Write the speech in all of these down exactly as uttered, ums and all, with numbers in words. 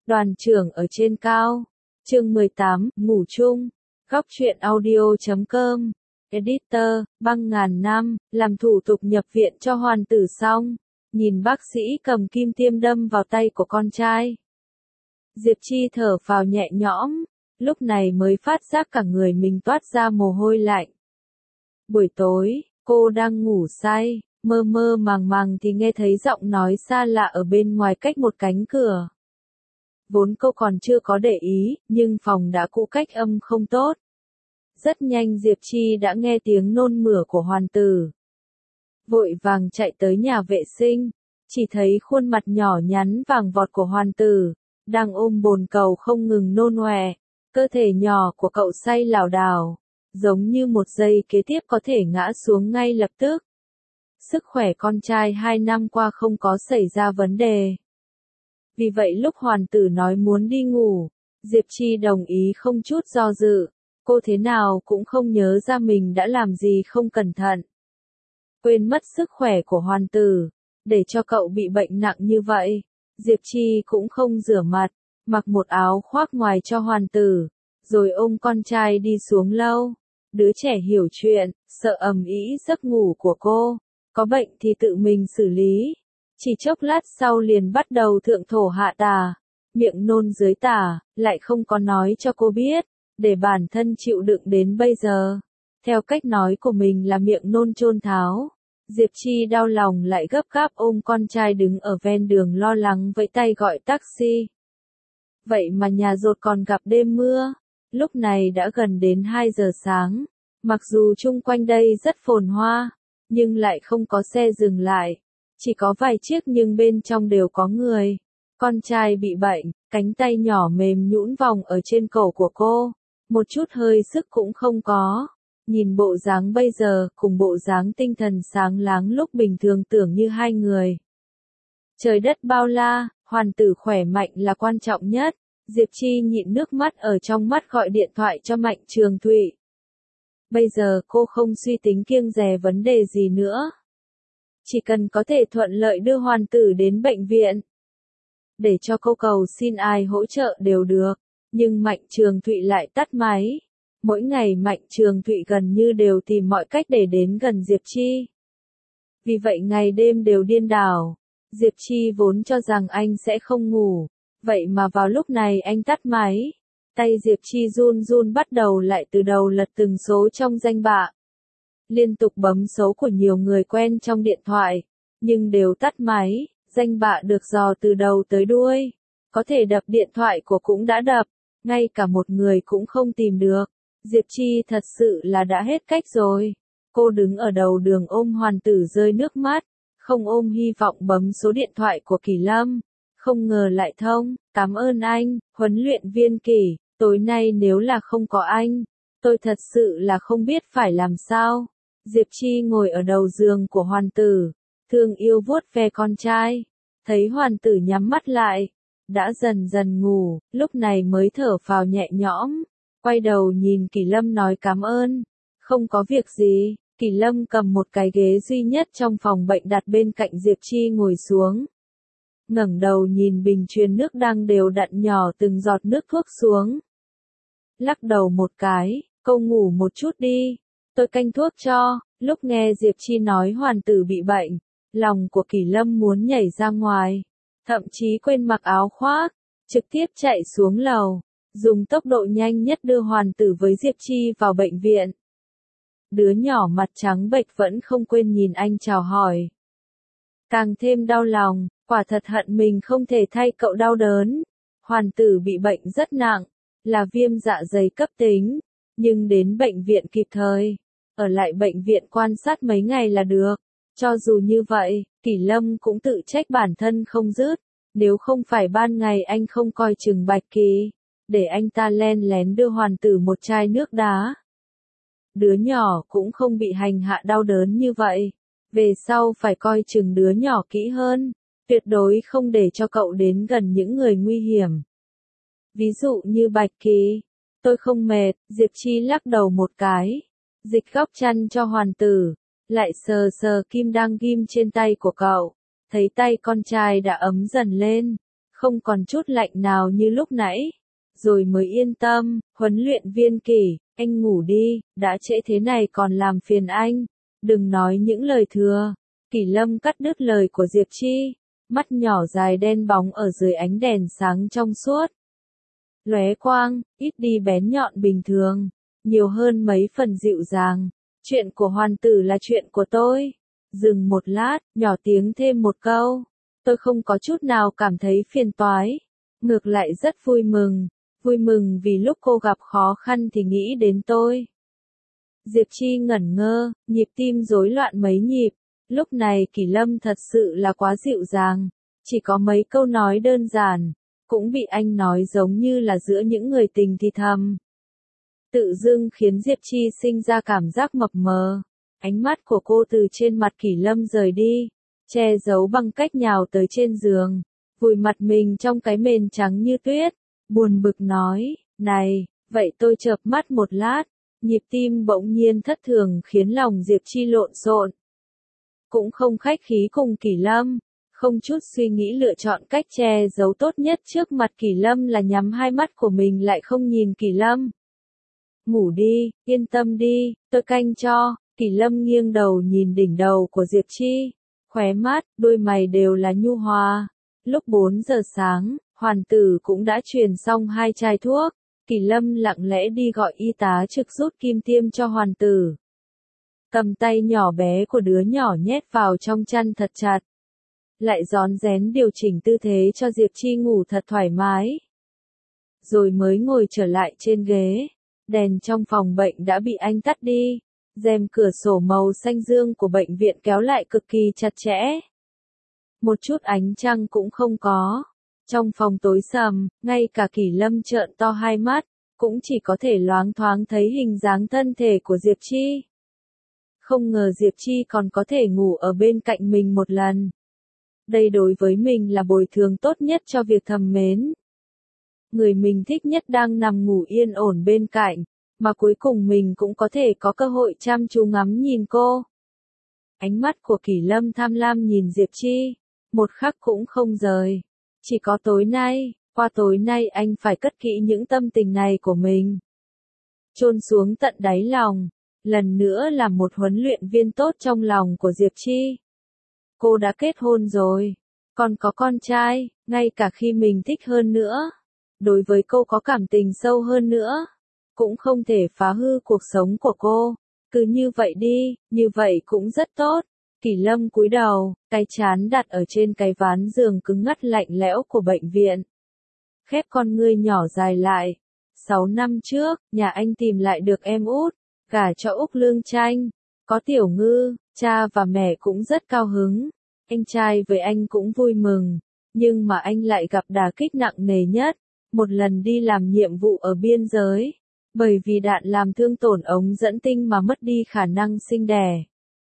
Đoàn trưởng ở trên cao. Chương mười tám, ngủ chung. Góc truyện audio chấm com. Editor, băng ngàn năm, làm thủ tục nhập viện cho hoàn tử xong. Nhìn bác sĩ cầm kim tiêm đâm vào tay của con trai. Diệp Chi thở phào nhẹ nhõm, lúc này mới phát giác cả người mình toát ra mồ hôi lạnh. Buổi tối, cô đang ngủ say, mơ mơ màng màng thì nghe thấy giọng nói xa lạ ở bên ngoài cách một cánh cửa. Vốn cô còn chưa có để ý, nhưng phòng đã cũ cách âm không tốt. Rất nhanh Diệp Chi đã nghe tiếng nôn mửa của hoàn tử. Vội vàng chạy tới nhà vệ sinh, chỉ thấy khuôn mặt nhỏ nhắn vàng vọt của hoàn tử, đang ôm bồn cầu không ngừng nôn ọe, cơ thể nhỏ của cậu say lảo đảo, giống như một giây kế tiếp có thể ngã xuống ngay lập tức. Sức khỏe con trai hai năm qua không có xảy ra vấn đề. Vì vậy lúc hoàn tử nói muốn đi ngủ, Diệp Chi đồng ý không chút do dự, cô thế nào cũng không nhớ ra mình đã làm gì không cẩn thận. Quên mất sức khỏe của hoàn tử, để cho cậu bị bệnh nặng như vậy, Diệp Chi cũng không rửa mặt, mặc một áo khoác ngoài cho hoàn tử, rồi ôm con trai đi xuống lâu. Đứa trẻ hiểu chuyện, sợ ầm ĩ giấc ngủ của cô, có bệnh thì tự mình xử lý. Chỉ chốc lát sau liền bắt đầu thượng thổ hạ tả, miệng nôn dưới tả, lại không có nói cho cô biết, để bản thân chịu đựng đến bây giờ. Theo cách nói của mình là miệng nôn chôn tháo. Diệp Chi đau lòng lại gấp gáp ôm con trai đứng ở ven đường lo lắng vẫy tay gọi taxi. Vậy mà nhà dột còn gặp đêm mưa, lúc này đã gần đến hai giờ sáng, mặc dù chung quanh đây rất phồn hoa, nhưng lại không có xe dừng lại. Chỉ có vài chiếc nhưng bên trong đều có người. Con trai bị bệnh, cánh tay nhỏ mềm nhũn vòng ở trên cổ của cô. Một chút hơi sức cũng không có. Nhìn bộ dáng bây giờ cùng bộ dáng tinh thần sáng láng lúc bình thường tưởng như hai người. Trời đất bao la, hoàn tử khỏe mạnh là quan trọng nhất. Diệp Chi nhịn nước mắt ở trong mắt gọi điện thoại cho Mạnh Trường Thụy. Bây giờ cô không suy tính kiêng dè vấn đề gì nữa. Chỉ cần có thể thuận lợi đưa hoàn tử đến bệnh viện. Để cho cô cầu xin ai hỗ trợ đều được. Nhưng Mạnh Trường Thụy lại tắt máy. Mỗi ngày Mạnh Trường Thụy gần như đều tìm mọi cách để đến gần Diệp Chi. Vì vậy ngày đêm đều điên đảo. Diệp Chi vốn cho rằng anh sẽ không ngủ. Vậy mà vào lúc này anh tắt máy. Tay Diệp Chi run run bắt đầu lại từ đầu lật từng số trong danh bạ. Liên tục bấm số của nhiều người quen trong điện thoại, nhưng đều tắt máy, danh bạ được dò từ đầu tới đuôi. Có thể đập điện thoại của cũng đã đập, ngay cả một người cũng không tìm được. Diệp Chi thật sự là đã hết cách rồi. Cô đứng ở đầu đường ôm hoàn tử rơi nước mắt, không ôm hy vọng bấm số điện thoại của Kỳ Lâm. Không ngờ lại thông, cảm ơn anh, huấn luyện viên Kỳ, tối nay nếu là không có anh, tôi thật sự là không biết phải làm sao. Diệp Chi ngồi ở đầu giường của hoàn tử, thương yêu vuốt ve con trai, thấy hoàn tử nhắm mắt lại, đã dần dần ngủ, lúc này mới thở phào nhẹ nhõm, quay đầu nhìn Kỳ Lâm nói cảm ơn, không có việc gì. Kỳ Lâm cầm một cái ghế duy nhất trong phòng bệnh đặt bên cạnh Diệp Chi ngồi xuống. Ngẩng đầu nhìn bình truyền nước đang đều đặn nhỏ từng giọt nước thuốc xuống. Lắc đầu một cái, cô ngủ một chút đi, tôi canh thuốc cho. Lúc nghe Diệp Chi nói hoàn tử bị bệnh, lòng của Kỳ Lâm muốn nhảy ra ngoài, thậm chí quên mặc áo khoác, trực tiếp chạy xuống lầu, dùng tốc độ nhanh nhất đưa hoàn tử với Diệp Chi vào bệnh viện. Đứa nhỏ mặt trắng bệch vẫn không quên nhìn anh chào hỏi. Càng thêm đau lòng, quả thật hận mình không thể thay cậu đau đớn. Hoàn tử bị bệnh rất nặng, là viêm dạ dày cấp tính, nhưng đến bệnh viện kịp thời. Ở lại bệnh viện quan sát mấy ngày là được. Cho dù như vậy, Kỳ Lâm cũng tự trách bản thân không dứt. Nếu không phải ban ngày anh không coi chừng Bạch Kỳ, để anh ta len lén đưa hoàn tử một chai nước đá, đứa nhỏ cũng không bị hành hạ đau đớn như vậy. Về sau phải coi chừng đứa nhỏ kỹ hơn, tuyệt đối không để cho cậu đến gần những người nguy hiểm. Ví dụ như Bạch Kỳ. Tôi không mệt, Diệp Chi lắc đầu một cái. Dịch góc chăn cho hoàn tử, lại sờ sờ kim đang ghim trên tay của cậu, thấy tay con trai đã ấm dần lên, không còn chút lạnh nào như lúc nãy. Rồi mới yên tâm, huấn luyện viên Kỷ, anh ngủ đi, đã trễ thế này còn làm phiền anh. Đừng nói những lời thừa. Kỷ Lâm cắt đứt lời của Diệp Chi, mắt nhỏ dài đen bóng ở dưới ánh đèn sáng trong suốt. Lóe quang, ít đi bén nhọn bình thường, nhiều hơn mấy phần dịu dàng. Chuyện của hoàn tử là chuyện của tôi. Dừng một lát, nhỏ tiếng thêm một câu. Tôi không có chút nào cảm thấy phiền toái. Ngược lại rất vui mừng. Vui mừng vì lúc cô gặp khó khăn thì nghĩ đến tôi. Diệp Chi ngẩn ngơ, nhịp tim rối loạn mấy nhịp. Lúc này Kỷ Lâm thật sự là quá dịu dàng. Chỉ có mấy câu nói đơn giản, cũng bị anh nói giống như là giữa những người tình thì thầm. Tự dưng khiến Diệp Chi sinh ra cảm giác mập mờ. Ánh mắt của cô từ trên mặt Kỷ Lâm rời đi, che giấu bằng cách nhào tới trên giường, vùi mặt mình trong cái mền trắng như tuyết, buồn bực nói, này, vậy tôi chợp mắt một lát, nhịp tim bỗng nhiên thất thường khiến lòng Diệp Chi lộn xộn. Cũng không khách khí cùng Kỷ Lâm, không chút suy nghĩ lựa chọn cách che giấu tốt nhất trước mặt Kỷ Lâm là nhắm hai mắt của mình lại không nhìn Kỷ Lâm. Ngủ đi, yên tâm đi, tôi canh cho. Kỷ Lâm nghiêng đầu nhìn đỉnh đầu của Diệp Chi, khóe mắt, đôi mày đều là nhu hòa. Lúc bốn giờ sáng, hoàn tử cũng đã truyền xong hai chai thuốc. Kỷ Lâm lặng lẽ đi gọi y tá trực rút kim tiêm cho hoàn tử. Cầm tay nhỏ bé của đứa nhỏ nhét vào trong chăn thật chặt. Lại rón rén điều chỉnh tư thế cho Diệp Chi ngủ thật thoải mái. Rồi mới ngồi trở lại trên ghế. Đèn trong phòng bệnh đã bị anh tắt đi. Rèm cửa sổ màu xanh dương của bệnh viện kéo lại cực kỳ chặt chẽ. Một chút ánh trăng cũng không có. Trong phòng tối sầm, ngay cả Kỷ Lâm trợn to hai mắt, cũng chỉ có thể loáng thoáng thấy hình dáng thân thể của Diệp Chi. Không ngờ Diệp Chi còn có thể ngủ ở bên cạnh mình một lần. Đây đối với mình là bồi thường tốt nhất cho việc thầm mến. Người mình thích nhất đang nằm ngủ yên ổn bên cạnh, mà cuối cùng mình cũng có thể có cơ hội chăm chú ngắm nhìn cô. Ánh mắt của Kỷ Lâm tham lam nhìn Diệp Chi, một khắc cũng không rời. Chỉ có tối nay, qua tối nay anh phải cất kỹ những tâm tình này của mình. Chôn xuống tận đáy lòng, lần nữa là một huấn luyện viên tốt trong lòng của Diệp Chi. Cô đã kết hôn rồi, còn có con trai, ngay cả khi mình thích hơn nữa. Đối với cô có cảm tình sâu hơn nữa, cũng không thể phá hư cuộc sống của cô. Cứ như vậy đi, như vậy cũng rất tốt. Kỷ Lâm cúi đầu, cái trán đặt ở trên cái ván giường cứng ngắt lạnh lẽo của bệnh viện. Khép con ngươi nhỏ dài lại. Sáu năm trước, nhà anh tìm lại được em út, gả cho Úc Lương Tranh. Có Tiểu Ngư, cha và mẹ cũng rất cao hứng. Anh trai với anh cũng vui mừng. Nhưng mà anh lại gặp đả kích nặng nề nhất. Một lần đi làm nhiệm vụ ở biên giới. Bởi vì đạn làm thương tổn ống dẫn tinh mà mất đi khả năng sinh đẻ.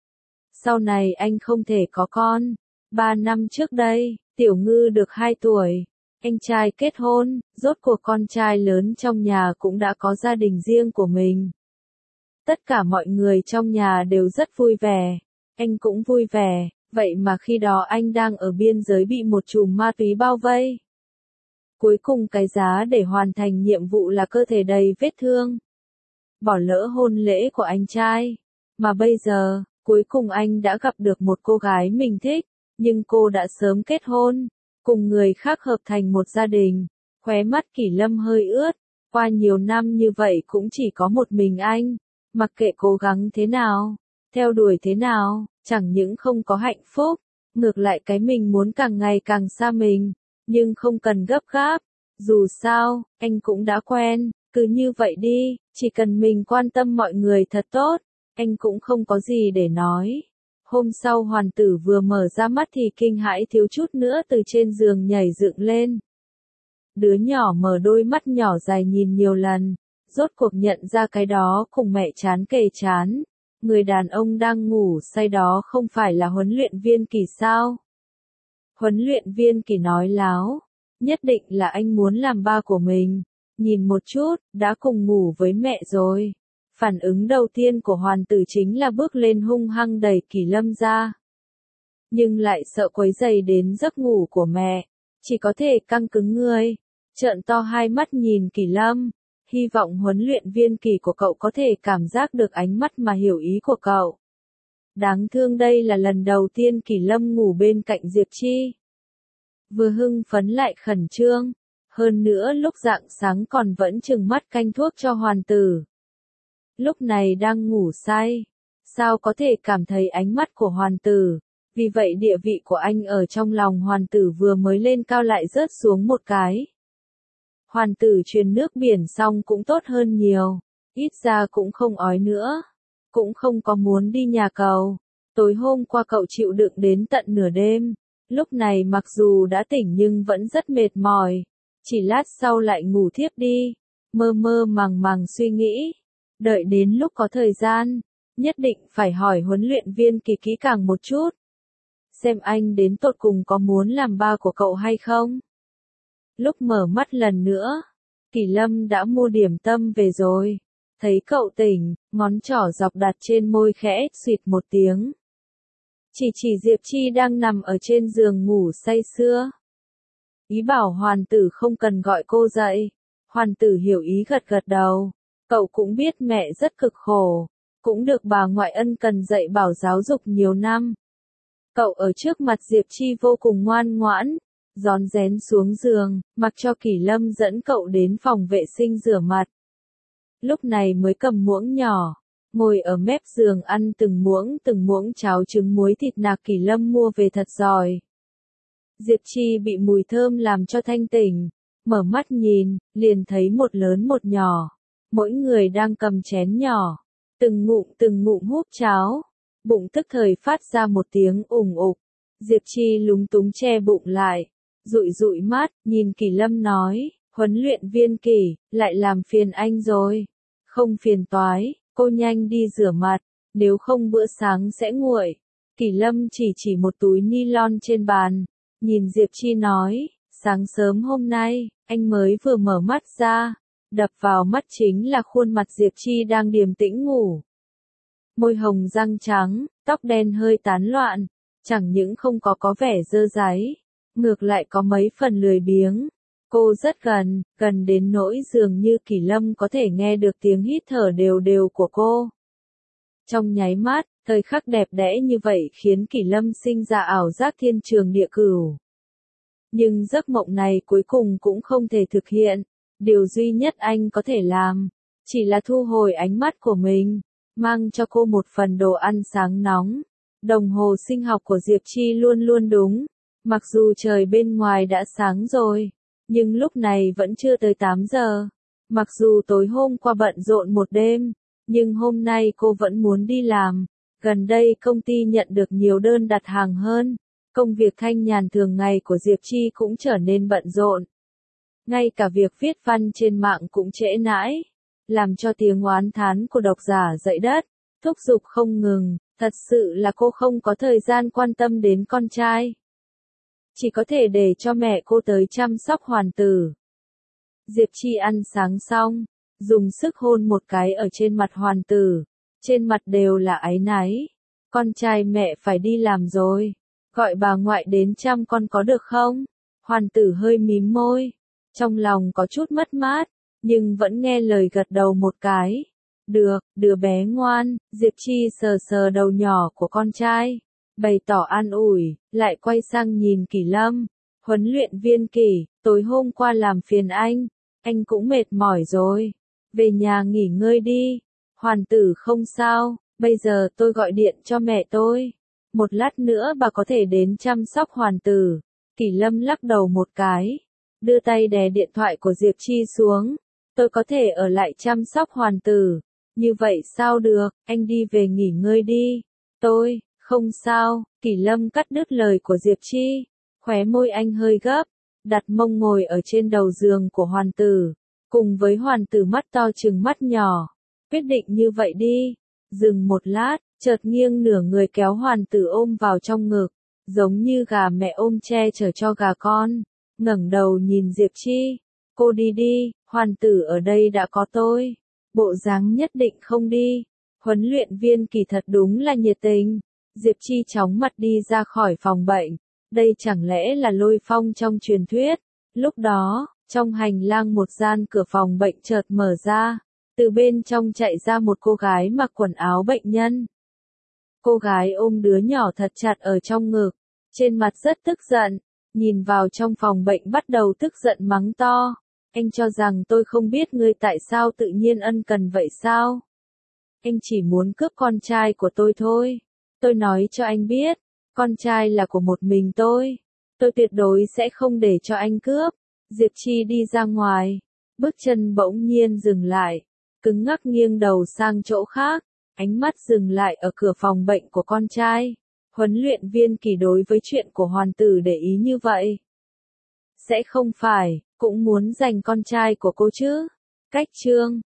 Sau này anh không thể có con. Ba năm trước đây, Tiểu Ngư được hai tuổi. Anh trai kết hôn, rốt cuộc con trai lớn trong nhà cũng đã có gia đình riêng của mình. Tất cả mọi người trong nhà đều rất vui vẻ. Anh cũng vui vẻ, vậy mà khi đó anh đang ở biên giới bị một chùm ma túy bao vây. Cuối cùng cái giá để hoàn thành nhiệm vụ là cơ thể đầy vết thương. Bỏ lỡ hôn lễ của anh trai. Mà bây giờ, cuối cùng anh đã gặp được một cô gái mình thích, nhưng cô đã sớm kết hôn, cùng người khác hợp thành một gia đình. Khóe mắt Kỷ Lâm hơi ướt, qua nhiều năm như vậy cũng chỉ có một mình anh, mặc kệ cố gắng thế nào, theo đuổi thế nào, chẳng những không có hạnh phúc, ngược lại cái mình muốn càng ngày càng xa mình, nhưng không cần gấp gáp, dù sao, anh cũng đã quen, cứ như vậy đi, chỉ cần mình quan tâm mọi người thật tốt. Anh cũng không có gì để nói. Hôm sau hoàn tử vừa mở ra mắt thì kinh hãi thiếu chút nữa từ trên giường nhảy dựng lên. Đứa nhỏ mở đôi mắt nhỏ dài nhìn nhiều lần, rốt cuộc nhận ra cái đó cùng mẹ chán kề chán. Người đàn ông đang ngủ say đó không phải là huấn luyện viên Kỳ sao? Huấn luyện viên Kỳ nói láo, nhất định là anh muốn làm ba của mình. Nhìn một chút, đã cùng ngủ với mẹ rồi. Phản ứng đầu tiên của hoàn tử chính là bước lên hung hăng đẩy Kỷ Lâm ra. Nhưng lại sợ quấy rầy đến giấc ngủ của mẹ. chỉ có thể căng cứng người, trợn to hai mắt nhìn Kỳ Lâm, hy vọng huấn luyện viên Kỳ của cậu có thể cảm giác được ánh mắt mà hiểu ý của cậu. Đáng thương đây là lần đầu tiên Kỳ Lâm ngủ bên cạnh Diệp Chi. Vừa hưng phấn lại khẩn trương, hơn nữa lúc rạng sáng còn vẫn trừng mắt canh thuốc cho hoàn tử. Lúc này đang ngủ say, sao có thể cảm thấy ánh mắt của hoàn tử, vì vậy địa vị của anh ở trong lòng hoàn tử vừa mới lên cao lại rớt xuống một cái. Hoàn tử truyền nước biển xong cũng tốt hơn nhiều, ít ra cũng không ói nữa, cũng không có muốn đi nhà cầu. Tối hôm qua cậu chịu đựng đến tận nửa đêm, lúc này mặc dù đã tỉnh nhưng vẫn rất mệt mỏi, chỉ lát sau lại ngủ thiếp đi, mơ mơ màng màng suy nghĩ, đợi đến lúc có thời gian, nhất định phải hỏi huấn luyện viên Kỳ kỹ càng một chút. Xem anh đến tột cùng có muốn làm ba của cậu hay không? Lúc mở mắt lần nữa, Kỳ Lâm đã mua điểm tâm về rồi. Thấy cậu tỉnh, ngón trỏ dọc đặt trên môi khẽ, xuyệt một tiếng. Chỉ chỉ Diệp Chi đang nằm ở trên giường ngủ say sưa. Ý bảo hoàn tử không cần gọi cô dậy. Hoàn tử hiểu ý gật gật đầu. Cậu cũng biết mẹ rất cực khổ. Cũng được bà ngoại ân cần dạy bảo giáo dục nhiều năm. Cậu ở trước mặt Diệp Chi vô cùng ngoan ngoãn. Rón rén xuống giường, mặc cho Kỳ Lâm dẫn cậu đến phòng vệ sinh rửa mặt. Lúc này mới cầm muỗng nhỏ, ngồi ở mép giường ăn từng muỗng từng muỗng cháo trứng muối thịt nạc Kỳ Lâm mua về thật giỏi. Diệp Chi bị mùi thơm làm cho thanh tỉnh, mở mắt nhìn, liền thấy một lớn một nhỏ, mỗi người đang cầm chén nhỏ, từng ngụm từng ngụm húp cháo, bụng tức thời phát ra một tiếng ủng ục. Diệp Chi lúng túng che bụng lại, dụi dụi mắt, nhìn Kỳ Lâm nói, huấn luyện viên Kỳ, lại làm phiền anh rồi. Không phiền toái, cô nhanh đi rửa mặt, nếu không bữa sáng sẽ nguội. Kỳ Lâm chỉ chỉ một túi ni lon trên bàn, nhìn Diệp Chi nói, sáng sớm hôm nay, anh mới vừa mở mắt ra, đập vào mắt chính là khuôn mặt Diệp Chi đang điềm tĩnh ngủ. Môi hồng răng trắng, tóc đen hơi tán loạn, chẳng những không có có vẻ dơ dáy, ngược lại có mấy phần lười biếng. Cô rất gần, gần đến nỗi dường như Kỳ Lâm có thể nghe được tiếng hít thở đều đều của cô. Trong nháy mắt, thời khắc đẹp đẽ như vậy khiến Kỳ Lâm sinh ra ảo giác thiên trường địa cửu. Nhưng giấc mộng này cuối cùng cũng không thể thực hiện, điều duy nhất anh có thể làm, chỉ là thu hồi ánh mắt của mình, mang cho cô một phần đồ ăn sáng nóng. Đồng hồ sinh học của Diệp Chi luôn luôn đúng, mặc dù trời bên ngoài đã sáng rồi. Nhưng lúc này vẫn chưa tới tám giờ. Mặc dù tối hôm qua bận rộn một đêm, nhưng hôm nay cô vẫn muốn đi làm. Gần đây công ty nhận được nhiều đơn đặt hàng hơn. Công việc thanh nhàn thường ngày của Diệp Chi cũng trở nên bận rộn. Ngay cả việc viết văn trên mạng cũng trễ nãi, làm cho tiếng oán thán của độc giả dậy đất, thúc giục không ngừng. Thật sự là cô không có thời gian quan tâm đến con trai. Chỉ có thể để cho mẹ cô tới chăm sóc hoàn tử. Diệp Chi ăn sáng xong, dùng sức hôn một cái ở trên mặt hoàn tử, trên mặt đều là áy náy. Con trai mẹ phải đi làm rồi, gọi bà ngoại đến chăm con có được không? Hoàn tử hơi mím môi, trong lòng có chút mất mát, nhưng vẫn nghe lời gật đầu một cái. Được, đứa bé ngoan. Diệp Chi sờ sờ đầu nhỏ của con trai, bày tỏ an ủi, lại quay sang nhìn Kỳ Lâm. Huấn luyện viên Kỳ, tối hôm qua làm phiền anh, anh cũng mệt mỏi rồi, về nhà nghỉ ngơi đi. Hoàn tử không sao, bây giờ tôi gọi điện cho mẹ tôi, một lát nữa bà có thể đến chăm sóc hoàn tử. Kỳ Lâm lắc đầu một cái, đưa tay đè điện thoại của Diệp Chi xuống. Tôi có thể ở lại chăm sóc hoàn tử. Như vậy sao được, anh đi về nghỉ ngơi đi. Tôi, không sao. Kỳ Lâm cắt đứt lời của Diệp Chi, khóe môi anh hơi gấp, đặt mông ngồi ở trên đầu giường của hoàn tử, cùng với hoàn tử mắt to trừng mắt nhỏ. Quyết định như vậy đi. Dừng một lát, chợt nghiêng nửa người kéo hoàn tử ôm vào trong ngực, giống như gà mẹ ôm che chở cho gà con. Ngẩng đầu nhìn Diệp Chi, cô đi đi, hoàn tử ở đây đã có tôi. Bộ dáng nhất định không đi. Huấn luyện viên Kỳ thật đúng là nhiệt tình. Diệp Chi chóng mặt đi ra khỏi phòng bệnh, Đây chẳng lẽ là Lôi Phong trong truyền thuyết? Lúc đó, trong hành lang một gian cửa phòng bệnh chợt mở ra, từ bên trong chạy ra một cô gái mặc quần áo bệnh nhân. Cô gái ôm đứa nhỏ thật chặt ở trong ngực, trên mặt rất tức giận, nhìn vào trong phòng bệnh bắt đầu tức giận mắng to. Anh cho rằng tôi không biết ngươi tại sao tự nhiên ân cần vậy sao? Anh chỉ muốn cướp con trai của tôi thôi. Tôi nói cho anh biết, con trai là của một mình tôi. Tôi tuyệt đối sẽ không để cho anh cướp. Diệp Chi đi ra ngoài, bước chân bỗng nhiên dừng lại, cứng ngắc nghiêng đầu sang chỗ khác, ánh mắt dừng lại ở cửa phòng bệnh của con trai. Huấn luyện viên Kỳ đối với chuyện của Hoàn Tử để ý như vậy. Sẽ không phải, cũng muốn giành con trai của cô chứ? Cách chương